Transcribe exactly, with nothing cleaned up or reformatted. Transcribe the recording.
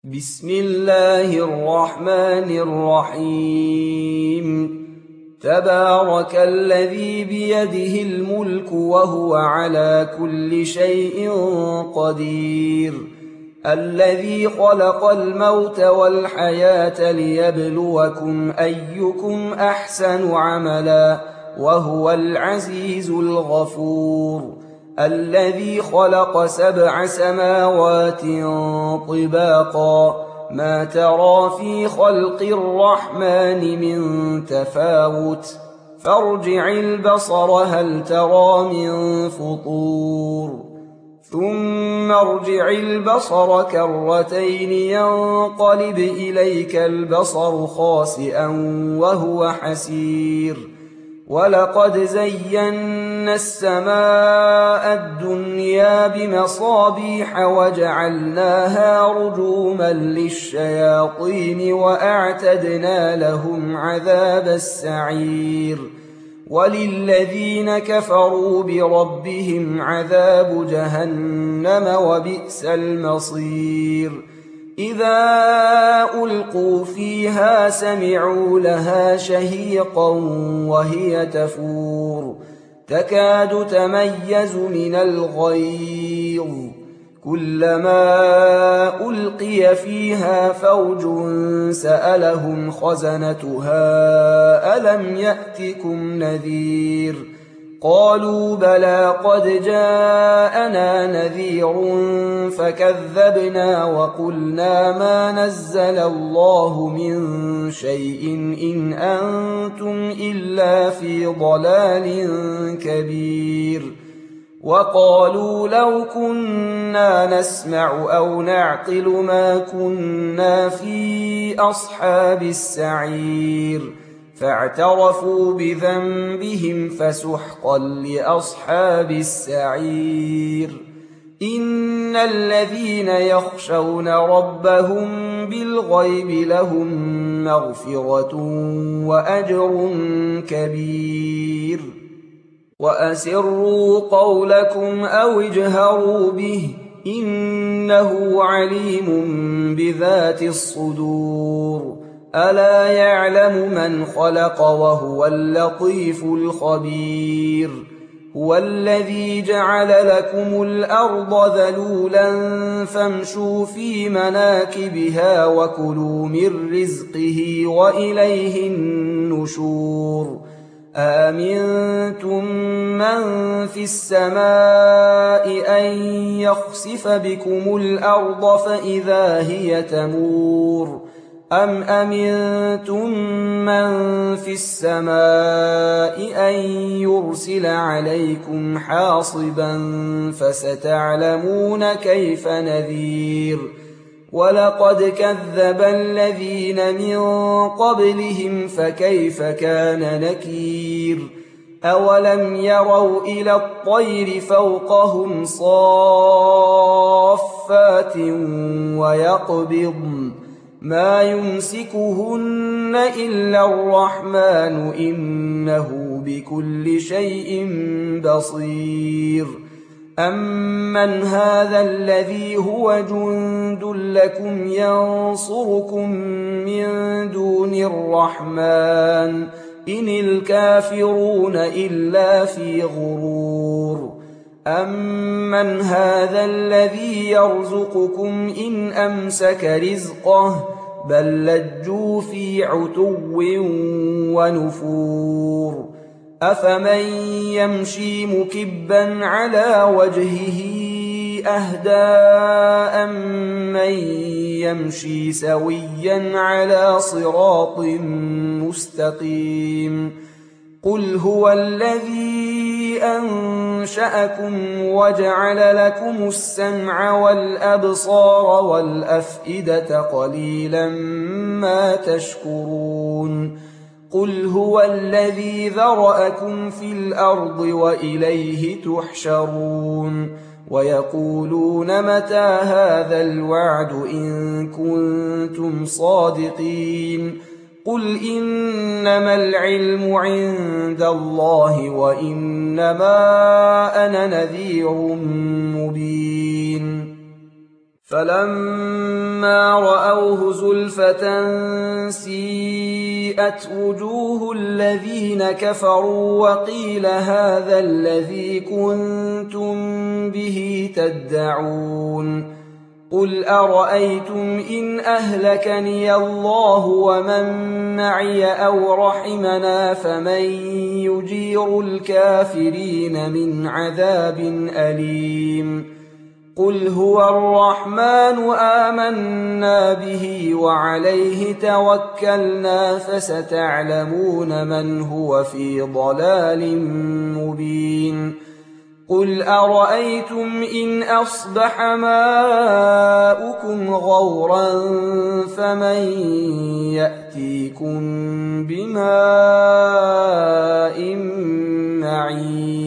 بسم الله الرحمن الرحيم تبارك الذي بيده الملك وهو على كل شيء قدير الذي خلق الموت والحياة ليبلوكم أيكم أحسن عملا وهو العزيز الغفور الذي خلق سبع سماوات طباقا ما ترى في خلق الرحمن من تفاوت فارجع البصر هل ترى من فطور ثم ارجع البصر كرتين ينقلب إليك البصر خاسئا وهو حسير ولقد زينا السماء الدنيا بمصابيح وجعلناها رجوما للشياطين وأعتدنا لهم عذاب السعير وللذين كفروا بربهم عذاب جهنم وبئس المصير إذا ألقوا فيها سمعوا لها شهيقا وهي تفور تكاد تميز من الغيظ كلما ألقي فيها فوج سألهم خزنتها ألم يأتكم نذير قالوا بلى قد جاءنا نذير فكذبنا وقلنا ما نزل الله من شيء إن أنتم إلا في ضلال كبير وقالوا لو كنا نسمع أو نعقل ما كنا في أصحاب السعير فاعترفوا بذنبهم فسحقا لأصحاب السعير إن الذين يخشون ربهم بالغيب لهم مغفرة وأجر كبير وأسروا قولكم أو اجهروا به إنه عليم بذات الصدور ألا يعلم من خلق وهو اللطيف الخبير هو الذي جعل لكم الأرض ذلولا فامشوا في مناكبها وكلوا من رزقه وإليه النشور آمنتم من في السماء أن يخسف بكم الأرض فإذا هي تمور أم أمنتم من في السماء أن يرسل عليكم حاصبا فستعلمون كيف نذير ولقد كذب الذين من قبلهم فكيف كان نكير أولم يروا إلى الطير فوقهم صافات ويقبضن ما يمسكهن إلا الرحمن إنه بكل شيء بصير أمن هذا الذي هو جند لكم ينصركم من دون الرحمن إن الكافرون إلا في غرور أمن هذا الذي يرزقكم إن أمسك رزقه بل لجوا في عتو ونفور أفمن يمشي مكبا على وجهه أهدى أمن يمشي سويا على صراط مستقيم قل هو الذي أنشأكم وجعل لكم السمع والأبصار والأفئدة قليلا ما تشكرون قل هو الذي ذرأكم في الأرض وإليه تحشرون ويقولون متى هذا الوعد إن كنتم صادقين قل إنما العلم عند الله وإنما أنا نذير مبين فلما رأوه زلفة سيئت وجوه الذين كفروا وقيل هذا الذي كنتم به تدعون قل أرأيتم إن أهلكني الله ومن معي أو رحمنا فمن يجير الكافرين من عذاب أليم قل هو الرحمن آمنا به وعليه توكلنا فستعلمون من هو في ضلال مبين قل أرأيتم إن أصبح ماؤكم غورا فمن يأتيكم بماء معين